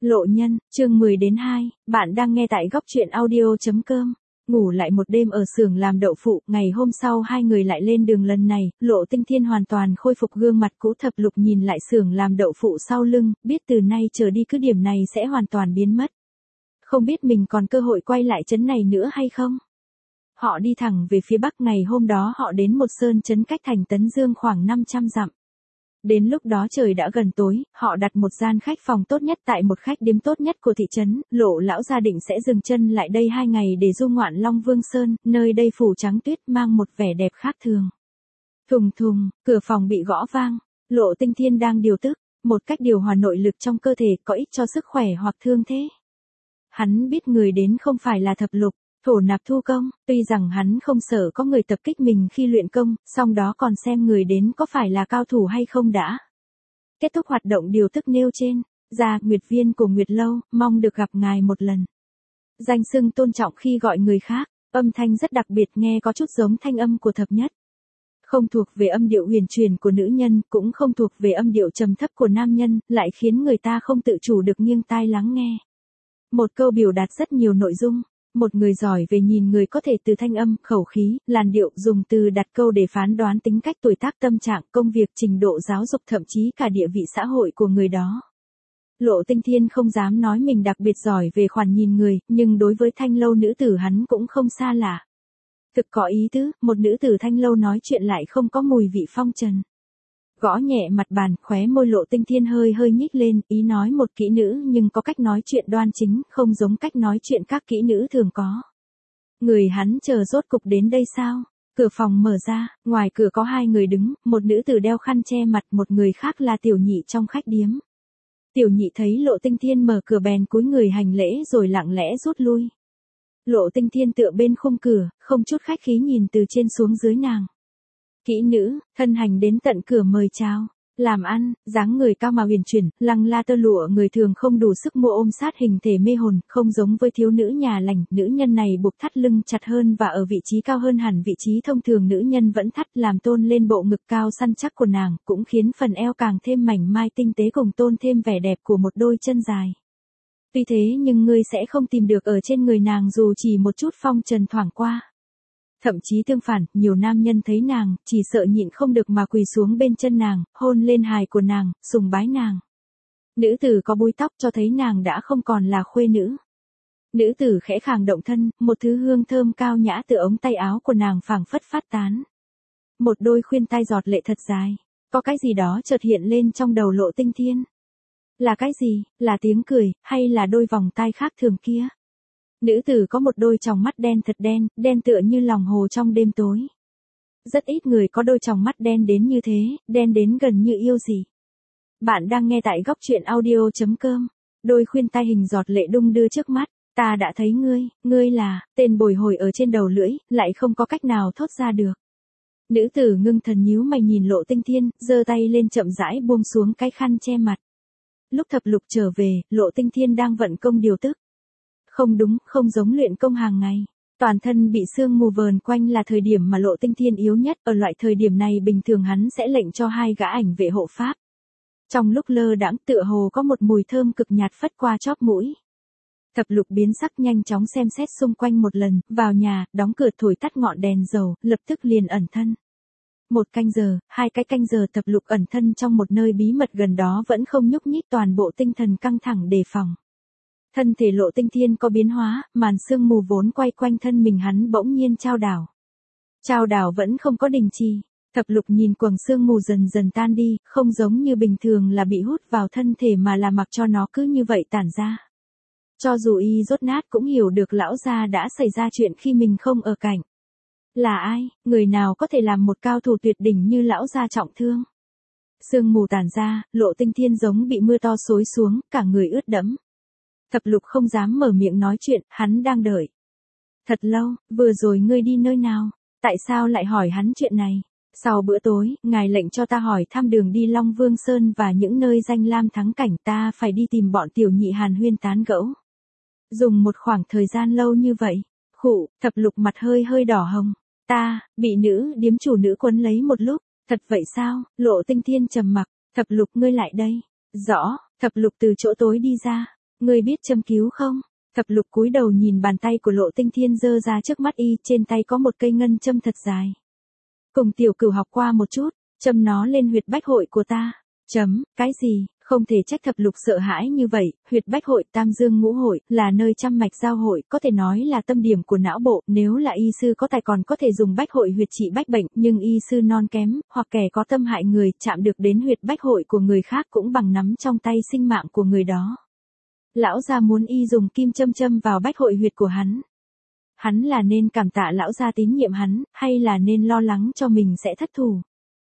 Lộ nhân, chương 10 đến 2, bạn đang nghe tại góc truyện audio.com. Ngủ lại một đêm ở xưởng làm đậu phụ, ngày hôm sau hai người lại lên đường lần này, Lộ Tinh Thiên hoàn toàn khôi phục gương mặt cũ. Thập Lục nhìn lại xưởng làm đậu phụ sau lưng, biết từ nay trở đi cứ điểm này sẽ hoàn toàn biến mất. Không biết mình còn cơ hội quay lại trấn này nữa hay không? Họ đi thẳng về phía bắc, ngày hôm đó họ đến một sơn trấn cách thành Tấn Dương khoảng 500 dặm. Đến lúc đó trời đã gần tối, họ đặt một gian khách phòng tốt nhất tại một khách điếm tốt nhất của thị trấn. Lộ lão gia định sẽ dừng chân lại đây 2 ngày để du ngoạn Long Vương Sơn, nơi đây phủ trắng tuyết mang một vẻ đẹp khác thường. Thùng thùng, cửa phòng bị gõ vang. Lộ Tinh Thiên đang điều tức, một cách điều hòa nội lực trong cơ thể có ích cho sức khỏe hoặc thương thế. Hắn biết người đến không phải là Thập Lục, Thổ Nạp Thu Công, tuy rằng hắn không sợ có người tập kích mình khi luyện công, song đó còn xem người đến có phải là cao thủ hay không đã. Kết thúc hoạt động điều tức nêu trên, ra Nguyệt Viên của Nguyệt Lâu, mong được gặp ngài một lần. Danh xưng tôn trọng khi gọi người khác, âm thanh rất đặc biệt, nghe có chút giống thanh âm của thập nhất. Không thuộc về âm điệu huyền truyền của nữ nhân, cũng không thuộc về âm điệu trầm thấp của nam nhân, lại khiến người ta không tự chủ được nghiêng tai lắng nghe. Một câu biểu đạt rất nhiều nội dung. Một người giỏi về nhìn người có thể từ thanh âm, khẩu khí, làn điệu, dùng từ đặt câu để phán đoán tính cách, tuổi tác, tâm trạng, công việc, trình độ giáo dục, thậm chí cả địa vị xã hội của người đó. Lộ Tinh Thiên không dám nói mình đặc biệt giỏi về khoản nhìn người, nhưng đối với Thanh Lâu nữ tử hắn cũng không xa lạ. Thực có ý tứ, một nữ tử Thanh Lâu nói chuyện lại không có mùi vị phong trần. Gõ nhẹ mặt bàn, khóe môi Lộ Tinh Thiên hơi hơi nhích lên, ý nói một kỹ nữ nhưng có cách nói chuyện đoan chính, không giống cách nói chuyện các kỹ nữ thường có. Người hắn chờ rốt cục đến đây sao? Cửa phòng mở ra, ngoài cửa có 2 người đứng, một nữ tử đeo khăn che mặt, một người khác là Tiểu Nhị trong khách điếm. Tiểu Nhị thấy Lộ Tinh Thiên mở cửa bèn cúi người hành lễ rồi lặng lẽ rút lui. Lộ Tinh Thiên tựa bên khung cửa, không chút khách khí nhìn từ trên xuống dưới nàng. Kỹ nữ, thân hành đến tận cửa mời chào. Làm ăn, dáng người cao mà huyền chuyển, lăng la tơ lụa người thường không đủ sức mua ôm sát hình thể mê hồn, không giống với thiếu nữ nhà lành, nữ nhân này buộc thắt lưng chặt hơn và ở vị trí cao hơn hẳn vị trí thông thường nữ nhân vẫn thắt, làm tôn lên bộ ngực cao săn chắc của nàng, cũng khiến phần eo càng thêm mảnh mai tinh tế, cùng tôn thêm vẻ đẹp của một đôi chân dài. Tuy thế nhưng ngươi sẽ không tìm được ở trên người nàng dù chỉ một chút phong trần thoảng qua. Thậm chí tương phản, nhiều nam nhân thấy nàng, chỉ sợ nhịn không được mà quỳ xuống bên chân nàng, hôn lên hài của nàng, sùng bái nàng. Nữ tử có búi tóc cho thấy nàng đã không còn là khuê nữ. Nữ tử khẽ khàng động thân, một thứ hương thơm cao nhã từ ống tay áo của nàng phảng phất phát tán. Một đôi khuyên tai giọt lệ thật dài, có cái gì đó chợt hiện lên trong đầu Lộ Tinh Thiên. Là cái gì, là tiếng cười, hay là đôi vòng tai khác thường kia? Nữ tử có một đôi tròng mắt đen thật đen, đen tựa như lòng hồ trong đêm tối. Rất ít người có đôi tròng mắt đen đến như thế, đen đến gần như yêu gì. Bạn đang nghe tại góc truyện audio.com. Đôi khuyên tai hình giọt lệ đung đưa trước mắt. Ta đã thấy ngươi là, tên bồi hồi ở trên đầu lưỡi, lại không có cách nào thốt ra được. Nữ tử ngưng thần nhíu mày nhìn Lộ Tinh Thiên, giơ tay lên chậm rãi buông xuống cái khăn che mặt. Lúc Thập Lục trở về, Lộ Tinh Thiên đang vận công điều tức. Không đúng, không giống luyện công hàng ngày. Toàn thân bị sương mù vờn quanh là thời điểm mà Lộ Tinh Thiên yếu nhất, ở loại thời điểm này bình thường hắn sẽ lệnh cho 2 gã ảnh vệ hộ pháp. Trong lúc lơ đãng tựa hồ có một mùi thơm cực nhạt phất qua chóp mũi. Thập Lục biến sắc nhanh chóng xem xét xung quanh một lần, vào nhà, đóng cửa thổi tắt ngọn đèn dầu, lập tức liền ẩn thân. 1 canh giờ, 2 cái canh giờ Thập Lục ẩn thân trong một nơi bí mật gần đó vẫn không nhúc nhích, toàn bộ tinh thần căng thẳng đề phòng. Thân thể Lộ Tinh Thiên có biến hóa, màn sương mù vốn quay quanh thân mình hắn bỗng nhiên chao đảo. Chao đảo vẫn không có đình trì. Thập Lục nhìn quầng sương mù dần dần tan đi, không giống như bình thường là bị hút vào thân thể mà là mặc cho nó cứ như vậy tản ra. Cho dù y rốt nát cũng hiểu được lão gia đã xảy ra chuyện khi mình không ở cạnh. Là ai, người nào có thể làm một cao thủ tuyệt đỉnh như lão gia trọng thương? Sương mù tản ra, Lộ Tinh Thiên giống bị mưa to xối xuống, cả người ướt đẫm. Thập Lục không dám mở miệng nói chuyện, hắn đang đợi. Thật lâu, vừa rồi ngươi đi nơi nào? Tại sao lại hỏi hắn chuyện này? Sau bữa tối, ngài lệnh cho ta hỏi thăm đường đi Long Vương Sơn và những nơi danh lam thắng cảnh, ta phải đi tìm bọn Tiểu Nhị hàn huyên tán gẫu. Dùng một khoảng thời gian lâu như vậy, khụ, Thập Lục mặt hơi hơi đỏ hồng. Ta, bị nữ điếm chủ nữ quấn lấy một lúc, thật vậy sao? Lộ Tinh Thiên trầm mặc. Thập Lục ngươi lại đây. Rõ, Thập Lục từ chỗ tối đi ra. Ngươi biết châm cứu không? Thập lục cúi đầu nhìn bàn tay của Lộ Tinh Thiên giơ ra trước mắt y, trên tay có một cây ngân châm thật dài. Cùng Tiểu Cửu học qua một chút, châm nó lên huyệt bách hội của ta. Cái gì? Không thể trách thập lục sợ hãi như vậy, huyệt bách hội, tam dương ngũ hội, là nơi trăm mạch giao hội, có thể nói là tâm điểm của não bộ, nếu là y sư có tài còn có thể dùng bách hội huyệt trị bách bệnh, nhưng y sư non kém, hoặc kẻ có tâm hại người, chạm được đến huyệt bách hội của người khác cũng bằng nắm trong tay sinh mạng của người đó. Lão gia muốn y dùng kim châm châm vào bách hội huyệt của hắn. Hắn là nên cảm tạ lão gia tín nhiệm hắn, hay là nên lo lắng cho mình sẽ thất thủ?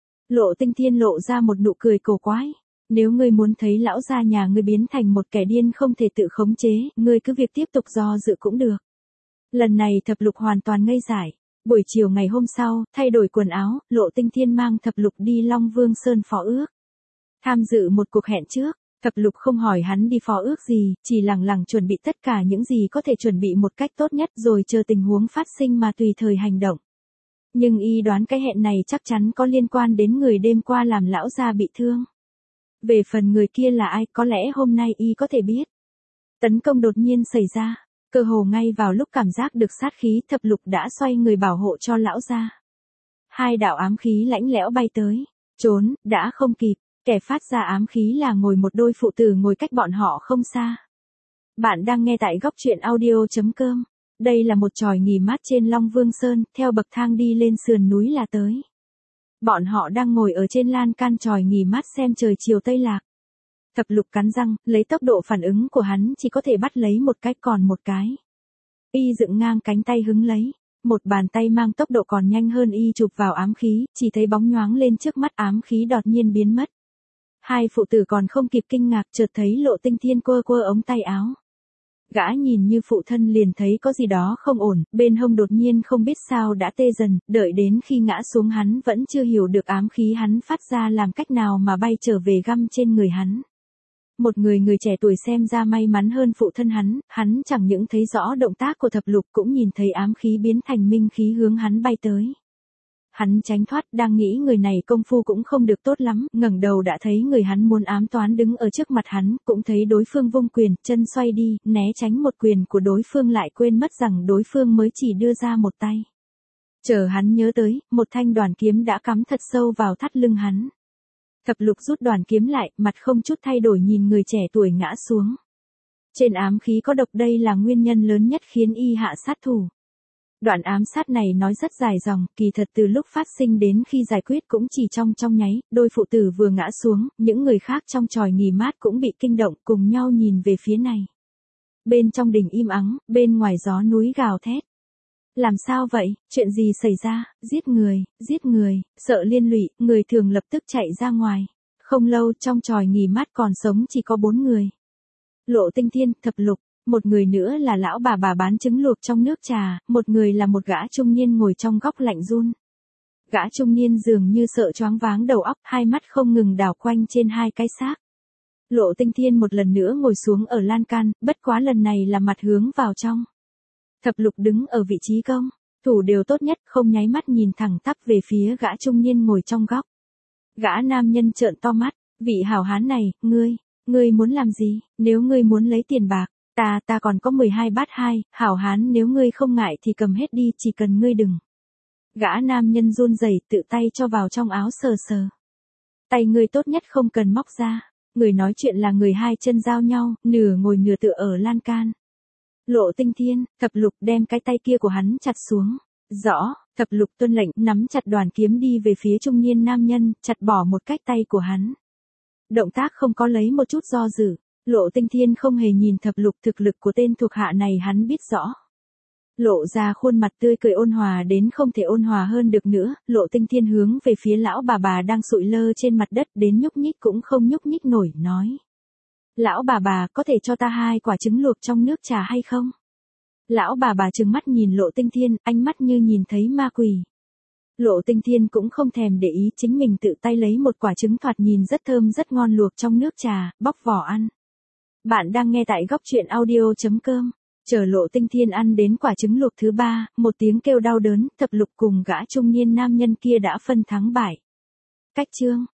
Lộ Tinh Thiên lộ ra một nụ cười cổ quái. Nếu ngươi muốn thấy lão gia nhà ngươi biến thành một kẻ điên không thể tự khống chế, ngươi cứ việc tiếp tục do dự cũng được. Lần này thập lục hoàn toàn ngây dại. Buổi chiều ngày hôm sau, thay đổi quần áo, Lộ Tinh Thiên mang thập lục đi Long Vương Sơn phó ước. Tham dự một cuộc hẹn trước, thập lục không hỏi hắn đi phó ước gì, chỉ lẳng lặng chuẩn bị tất cả những gì có thể chuẩn bị một cách tốt nhất rồi chờ tình huống phát sinh mà tùy thời hành động. Nhưng y đoán cái hẹn này chắc chắn có liên quan đến người đêm qua làm lão gia bị thương. Về phần người kia là ai, có lẽ hôm nay y có thể biết. Tấn công đột nhiên xảy ra, cơ hồ ngay vào lúc cảm giác được sát khí, thập lục đã xoay người bảo hộ cho lão gia. Hai đạo ám khí lãnh lẽo bay tới, trốn, đã không kịp, kẻ phát ra ám khí là ngồi một đôi phụ tử ngồi cách bọn họ không xa. Bạn đang nghe tại góc truyện audio.com. Đây là một chòi nghỉ mát trên Long Vương Sơn, theo bậc thang đi lên sườn núi là tới. Bọn họ đang ngồi ở trên lan can chòi nghỉ mát xem trời chiều tây lạc. Thập lục cắn răng, lấy tốc độ phản ứng của hắn chỉ có thể bắt lấy một cái còn một cái. Y dựng ngang cánh tay hứng lấy. Một bàn tay mang tốc độ còn nhanh hơn y chụp vào ám khí, chỉ thấy bóng nhoáng lên trước mắt, ám khí đột nhiên biến mất. Hai phụ tử còn không kịp kinh ngạc, chợt thấy Lộ Tinh Thiên quơ quơ ống tay áo. Gã nhìn như phụ thân liền thấy có gì đó không ổn, bên hông đột nhiên không biết sao đã tê dần, đợi đến khi ngã xuống hắn vẫn chưa hiểu được ám khí hắn phát ra làm cách nào mà bay trở về găm trên người hắn. Một người trẻ tuổi xem ra may mắn hơn phụ thân hắn chẳng những thấy rõ động tác của thập lục cũng nhìn thấy ám khí biến thành minh khí hướng hắn bay tới. Hắn tránh thoát, đang nghĩ người này công phu cũng không được tốt lắm, ngẩng đầu đã thấy người hắn muốn ám toán đứng ở trước mặt hắn, cũng thấy đối phương vung quyền, chân xoay đi, né tránh một quyền của đối phương lại quên mất rằng đối phương mới chỉ đưa ra một tay. Chờ hắn nhớ tới, một thanh đoàn kiếm đã cắm thật sâu vào thắt lưng hắn. Thập lục rút đoàn kiếm lại, mặt không chút thay đổi nhìn người trẻ tuổi ngã xuống. Trên ám khí có độc, đây là nguyên nhân lớn nhất khiến y hạ sát thủ. Đoạn ám sát này nói rất dài dòng, kỳ thật từ lúc phát sinh đến khi giải quyết cũng chỉ trong nháy, đôi phụ tử vừa ngã xuống, những người khác trong chòi nghỉ mát cũng bị kinh động cùng nhau nhìn về phía này. Bên trong đình im ắng, bên ngoài gió núi gào thét. Làm sao vậy, chuyện gì xảy ra, giết người, sợ liên lụy, người thường lập tức chạy ra ngoài. Không lâu trong chòi nghỉ mát còn sống chỉ có 4 người. Lộ Tinh Thiên, thập lục. Một người nữa là lão bà bán trứng luộc trong nước trà, một người là một gã trung niên ngồi trong góc lạnh run. Gã trung niên dường như sợ choáng váng đầu óc, hai mắt không ngừng đảo quanh trên hai cái xác. Lộ Tinh Thiên một lần nữa ngồi xuống ở lan can, bất quá lần này là mặt hướng vào trong. Thập lục đứng ở vị trí công, thủ đều tốt nhất, không nháy mắt nhìn thẳng tắp về phía gã trung niên ngồi trong góc. Gã nam nhân trợn to mắt, vị hảo hán này, ngươi muốn làm gì, nếu ngươi muốn lấy tiền bạc. Ta còn có 12 bát 2, hảo hán nếu ngươi không ngại thì cầm hết đi, chỉ cần ngươi đừng. Gã nam nhân run rẩy tự tay cho vào trong áo sờ sờ. Tay ngươi tốt nhất không cần móc ra. Người nói chuyện là người hai chân giao nhau, nửa ngồi nửa tựa ở lan can. Lộ Tinh Thiên, thập lục đem cái tay kia của hắn chặt xuống. Rõ, thập lục tuân lệnh, nắm chặt đoàn kiếm đi về phía trung niên nam nhân, chặt bỏ một cách tay của hắn. Động tác không có lấy một chút do dự. Lộ Tinh Thiên không hề nhìn thập lục, thực lực của tên thuộc hạ này hắn biết rõ. Lộ ra khuôn mặt tươi cười ôn hòa đến không thể ôn hòa hơn được nữa, Lộ Tinh Thiên hướng về phía lão bà đang sụi lơ trên mặt đất đến nhúc nhích cũng không nhúc nhích nổi, nói. Lão bà có thể cho ta 2 quả trứng luộc trong nước trà hay không? Lão bà trừng mắt nhìn Lộ Tinh Thiên, ánh mắt như nhìn thấy ma quỷ. Lộ Tinh Thiên cũng không thèm để ý, chính mình tự tay lấy một quả trứng thoạt nhìn rất thơm rất ngon luộc trong nước trà, bóc vỏ ăn. Bạn đang nghe tại góc truyện audio.com. Chờ Lộ Tinh Thiên ăn đến quả trứng luộc thứ 3, một tiếng kêu đau đớn, thập lục cùng gã trung niên nam nhân kia đã phân thắng bại. Cách chương.